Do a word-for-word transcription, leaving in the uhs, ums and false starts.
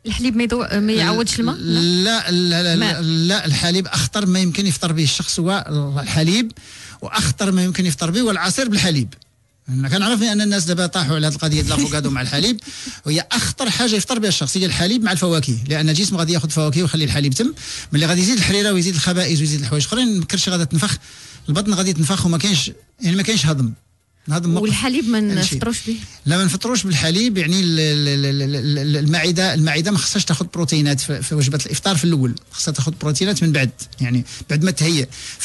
الحليب ما يدو... ما يعوضش الماء؟ لا لا لا, لا, لا الحليب اخطر ما يمكن يفطر به الشخص هو الحليب، واخطر ما يمكن يفطر به هو العصير بالحليب. انا كنعرف ان الناس دابا طاحوا على هذه القضيه ديال الافوكادو مع الحليب، وهي اخطر حاجه يفطر بها الشخص هي الحليب مع الفواكه، لان الجسم غادي ياخذ فواكه ويخلي الحليب تم، ملي غادي يزيد الحريره ويزيد الخبائث ويزيد الحوايج اخرين ما كرش غادا تنفخ البطن، غادي تنفخ وما كاينش يعني ما كاينش هضم. والحليب ما نفطروش به؟ لا ما نفطروش بالحليب، يعني المعده المعده ما خصهاش تاخذ بروتينات في وجبه الافطار في الاول، خصها تاخذ بروتينات من بعد، يعني بعد ما تهيأ.